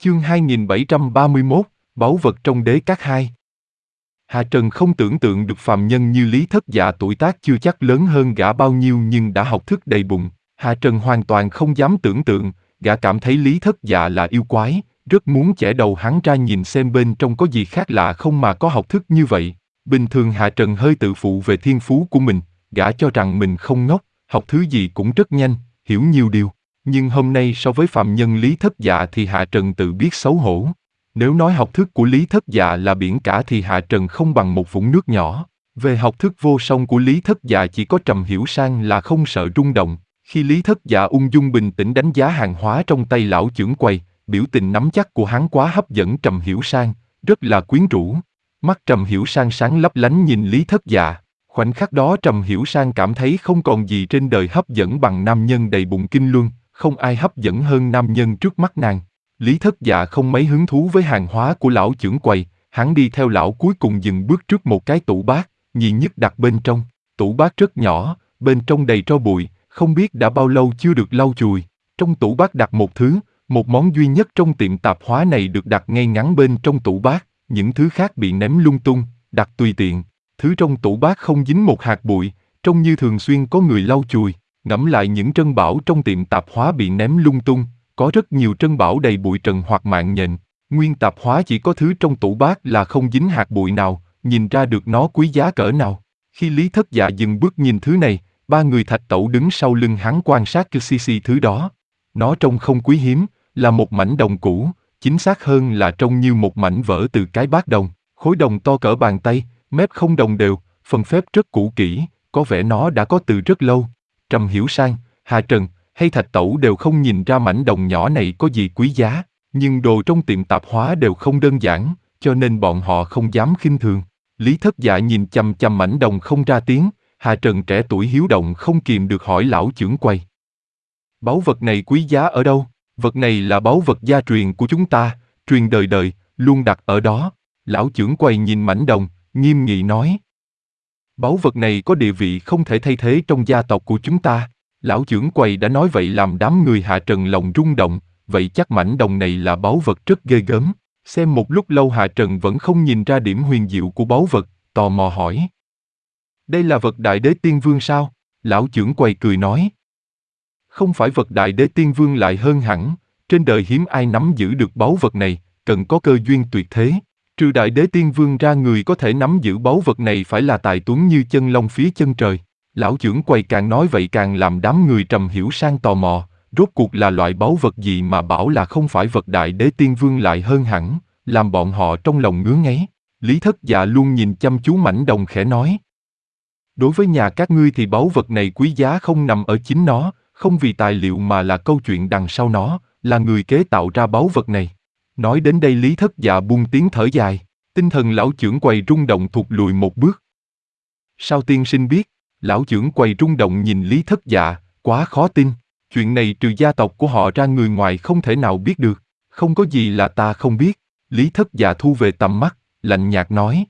Chương 2731, Báu vật trong đế các hai. Hạ Trần không tưởng tượng được phàm nhân như Lý Thất Dạ tuổi tác chưa chắc lớn hơn gã bao nhiêu nhưng đã học thức đầy bụng. Hạ Trần hoàn toàn không dám tưởng tượng, gã cảm thấy Lý Thất Dạ là yêu quái, rất muốn chẻ đầu hắn ra nhìn xem bên trong có gì khác lạ không mà có học thức như vậy. Bình thường Hạ Trần hơi tự phụ về thiên phú của mình, gã cho rằng mình không ngốc, học thứ gì cũng rất nhanh, hiểu nhiều điều. Nhưng hôm nay so với phàm nhân Lý Thất Dạ thì Hạ Trần tự biết xấu hổ. Nếu nói học thức của Lý Thất Dạ là biển cả thì Hạ Trần không bằng một vũng nước nhỏ. Về học thức vô song của Lý Thất Dạ chỉ có Trầm Hiểu Sang là không sợ rung động. Khi Lý Thất Dạ ung dung bình tĩnh đánh giá hàng hóa trong tay lão chưởng quầy, biểu tình nắm chắc của hắn quá hấp dẫn Trầm Hiểu Sang, rất là quyến rũ. Mắt Trầm Hiểu Sang sáng lấp lánh nhìn Lý Thất Dạ. Khoảnh khắc đó Trầm Hiểu Sang cảm thấy không còn gì trên đời hấp dẫn bằng nam nhân đầy bụng kinh luân, không ai hấp dẫn hơn nam nhân trước mắt nàng. Lý Thất Dạ không mấy hứng thú với hàng hóa của lão chưởng quầy, hắn đi theo lão cuối cùng dừng bước trước một cái tủ bát, nhì nhất đặt bên trong. Tủ bát rất nhỏ, bên trong đầy tro bụi, không biết đã bao lâu chưa được lau chùi. Trong tủ bát đặt một thứ, một món duy nhất trong tiệm tạp hóa này được đặt ngay ngắn bên trong tủ bát, những thứ khác bị ném lung tung, đặt tùy tiện. Thứ trong tủ bát không dính một hạt bụi, trông như thường xuyên có người lau chùi. Ngẫm lại những trân bảo trong tiệm tạp hóa bị ném lung tung, có rất nhiều trân bảo đầy bụi trần hoặc mạng nhện. Nguyên tạp hóa chỉ có thứ trong tủ bát là không dính hạt bụi nào, nhìn ra được nó quý giá cỡ nào. Khi Lý Thất Dạ dừng bước nhìn thứ này, ba người Thạch Tẩu đứng sau lưng hắn quan sát thứ đó. Nó trông không quý hiếm, là một mảnh đồng cũ, chính xác hơn là trông như một mảnh vỡ từ cái bát đồng. Khối đồng to cỡ bàn tay, mép không đồng đều, phần phép rất cũ kỹ, có vẻ nó đã có từ rất lâu. Trầm Hiểu Sang, Hạ Trần hay Thạch Tẩu đều không nhìn ra mảnh đồng nhỏ này có gì quý giá, nhưng đồ trong tiệm tạp hóa đều không đơn giản, cho nên bọn họ không dám khinh thường. Lý Thất Dạ nhìn chằm chằm mảnh đồng không ra tiếng, Hạ Trần trẻ tuổi hiếu động không kìm được hỏi lão chưởng quầy. Báu vật này quý giá ở đâu? Vật này là báu vật gia truyền của chúng ta, truyền đời đời, luôn đặt ở đó. Lão chưởng quầy nhìn mảnh đồng, nghiêm nghị nói. Báu vật này có địa vị không thể thay thế trong gia tộc của chúng ta. Lão chưởng quầy đã nói vậy làm đám người Hạ Trần lòng rung động, vậy chắc mảnh đồng này là báu vật rất ghê gớm. Xem một lúc lâu Hạ Trần vẫn không nhìn ra điểm huyền diệu của báu vật, tò mò hỏi. Đây là vật Đại Đế Tiên Vương sao? Lão chưởng quầy cười nói. Không phải vật Đại Đế Tiên Vương lại hơn hẳn, trên đời hiếm ai nắm giữ được báu vật này, cần có cơ duyên tuyệt thế. Trừ Đại Đế Tiên Vương ra người có thể nắm giữ báu vật này phải là tài tuấn như chân long phía chân trời. Lão chưởng quầy càng nói vậy càng làm đám người Trầm Hiểu Sang tò mò, rốt cuộc là loại báu vật gì mà bảo là không phải vật Đại Đế Tiên Vương lại hơn hẳn, làm bọn họ trong lòng ngứa ngáy. Lý Thất Dạ luôn nhìn chăm chú mảnh đồng khẽ nói. Đối với nhà các ngươi thì báu vật này quý giá không nằm ở chính nó, không vì tài liệu mà là câu chuyện đằng sau nó, là người kế tạo ra báu vật này. Nói đến đây Lý Thất Dạ buông tiếng thở dài, tinh thần lão chưởng quầy rung động thụt lùi một bước. Sao tiên sinh biết? Lão chưởng quầy rung động nhìn Lý Thất Dạ, quá khó tin. Chuyện này trừ gia tộc của họ ra người ngoài không thể nào biết được. Không có gì là ta không biết. Lý Thất Dạ thu về tầm mắt, lạnh nhạt nói.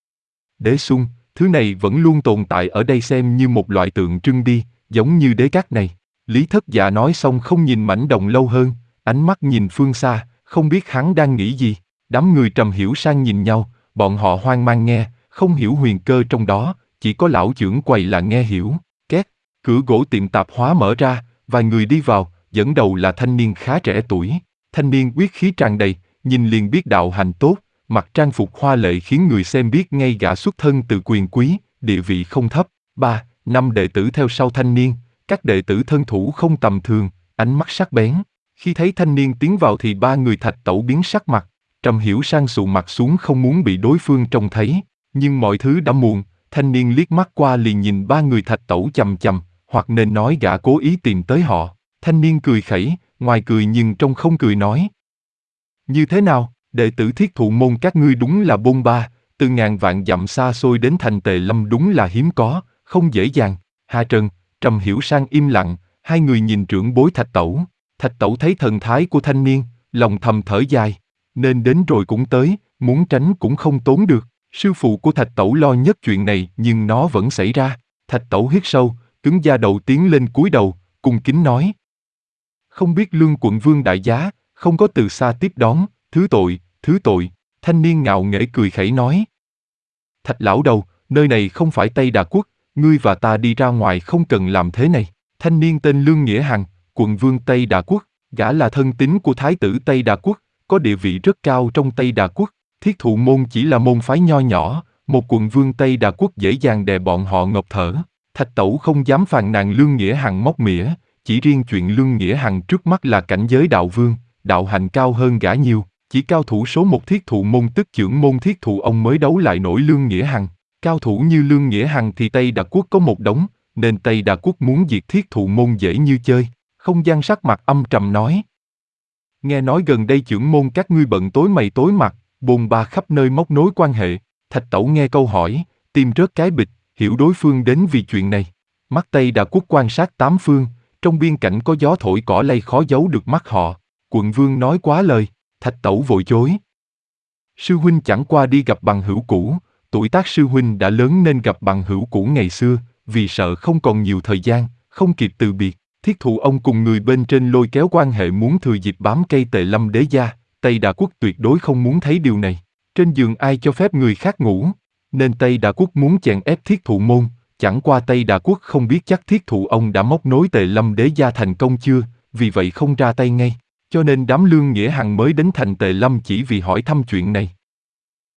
Đế Xuân, thứ này vẫn luôn tồn tại ở đây xem như một loại tượng trưng đi, giống như đế các này. Lý Thất Dạ nói xong không nhìn mảnh đồng lâu hơn, ánh mắt nhìn phương xa, không biết hắn đang nghĩ gì. Đám người Trầm Hiểu Sang nhìn nhau, bọn họ hoang mang nghe, không hiểu huyền cơ trong đó, chỉ có lão chưởng quầy là nghe hiểu. Két, cửa gỗ tiệm tạp hóa mở ra, vài người đi vào, dẫn đầu là thanh niên khá trẻ tuổi. Thanh niên quyết khí tràn đầy, nhìn liền biết đạo hành tốt, mặc trang phục hoa lệ khiến người xem biết ngay gã xuất thân từ quyền quý, địa vị không thấp. 3-5 đệ tử theo sau thanh niên, các đệ tử thân thủ không tầm thường, ánh mắt sắc bén. Khi thấy thanh niên tiến vào thì ba người Thạch Tẩu biến sắc mặt, Trầm Hiểu Sang sụ mặt xuống không muốn bị đối phương trông thấy, nhưng mọi thứ đã muộn, thanh niên liếc mắt qua liền nhìn ba người Thạch Tẩu chằm chằm, hoặc nên nói gã cố ý tìm tới họ. Thanh niên cười khẩy, ngoài cười nhưng trong không cười nói. Như thế nào, đệ tử Thiết Thụ môn các ngươi đúng là bôn ba, từ ngàn vạn dặm xa xôi đến thành Tề Lâm đúng là hiếm có, không dễ dàng. Hạ Trần, Trầm Hiểu Sang im lặng, hai người nhìn trưởng bối Thạch Tẩu. Thạch Tẩu thấy thần thái của thanh niên, lòng thầm thở dài, nên đến rồi cũng tới, muốn tránh cũng không tốn được. Sư phụ của Thạch Tẩu lo nhất chuyện này nhưng nó vẫn xảy ra. Thạch Tẩu hít sâu, cứng da đầu tiến lên cúi đầu, cung kính nói. Không biết Lương quận vương đại giá, không có từ xa tiếp đón, thứ tội, thanh niên ngạo nghễ cười khẩy nói. Thạch lão đầu, nơi này không phải Tây Đà Quốc, ngươi và ta đi ra ngoài không cần làm thế này. Thanh niên tên Lương Nghĩa Hằng, quận vương Tây Đà Quốc, gã là thân tín của Thái tử Tây Đà Quốc, có địa vị rất cao trong Tây Đà Quốc. Thiết Thụ môn chỉ là môn phái nho nhỏ, một quận vương Tây Đà Quốc dễ dàng đè bọn họ ngộp thở. Thạch Tẩu không dám phàn nàn Lương Nghĩa Hằng móc mỉa, chỉ riêng chuyện Lương Nghĩa Hằng trước mắt là cảnh giới đạo vương, đạo hành cao hơn gã nhiều, chỉ cao thủ số một Thiết Thụ môn tức trưởng môn Thiết Thụ ông mới đấu lại nổi Lương Nghĩa Hằng. Cao thủ như Lương Nghĩa Hằng thì Tây Đà Quốc có một đống, nên Tây Đà Quốc muốn diệt Thiết Thụ môn dễ như chơi. Không gian sắc mặt âm trầm nói. Nghe nói gần đây trưởng môn các ngươi bận tối mày tối mặt, bôn ba khắp nơi móc nối quan hệ. Thạch Tẩu nghe câu hỏi, tim rớt cái bịch, hiểu đối phương đến vì chuyện này. Mắt Tây Đà Quốc quan sát tám phương, trong biên cảnh có gió thổi cỏ lay khó giấu được mắt họ. Quận vương nói quá lời, Thạch Tẩu vội chối. Sư huynh chẳng qua đi gặp bằng hữu cũ, tuổi tác sư huynh đã lớn nên gặp bằng hữu cũ ngày xưa, vì sợ không còn nhiều thời gian, không kịp từ biệt. Thiết Thụ ông cùng người bên trên lôi kéo quan hệ muốn thừa dịp bám cây Tề Lâm đế gia, Tây Đà Quốc tuyệt đối không muốn thấy điều này. Trên giường ai cho phép người khác ngủ, nên Tây Đà Quốc muốn chèn ép Thiết Thụ môn, chẳng qua Tây Đà Quốc không biết chắc Thiết Thụ ông đã móc nối Tề Lâm đế gia thành công chưa, vì vậy không ra tay ngay, cho nên đám Lương Nghĩa Hằng mới đến thành Tề Lâm chỉ vì hỏi thăm chuyện này.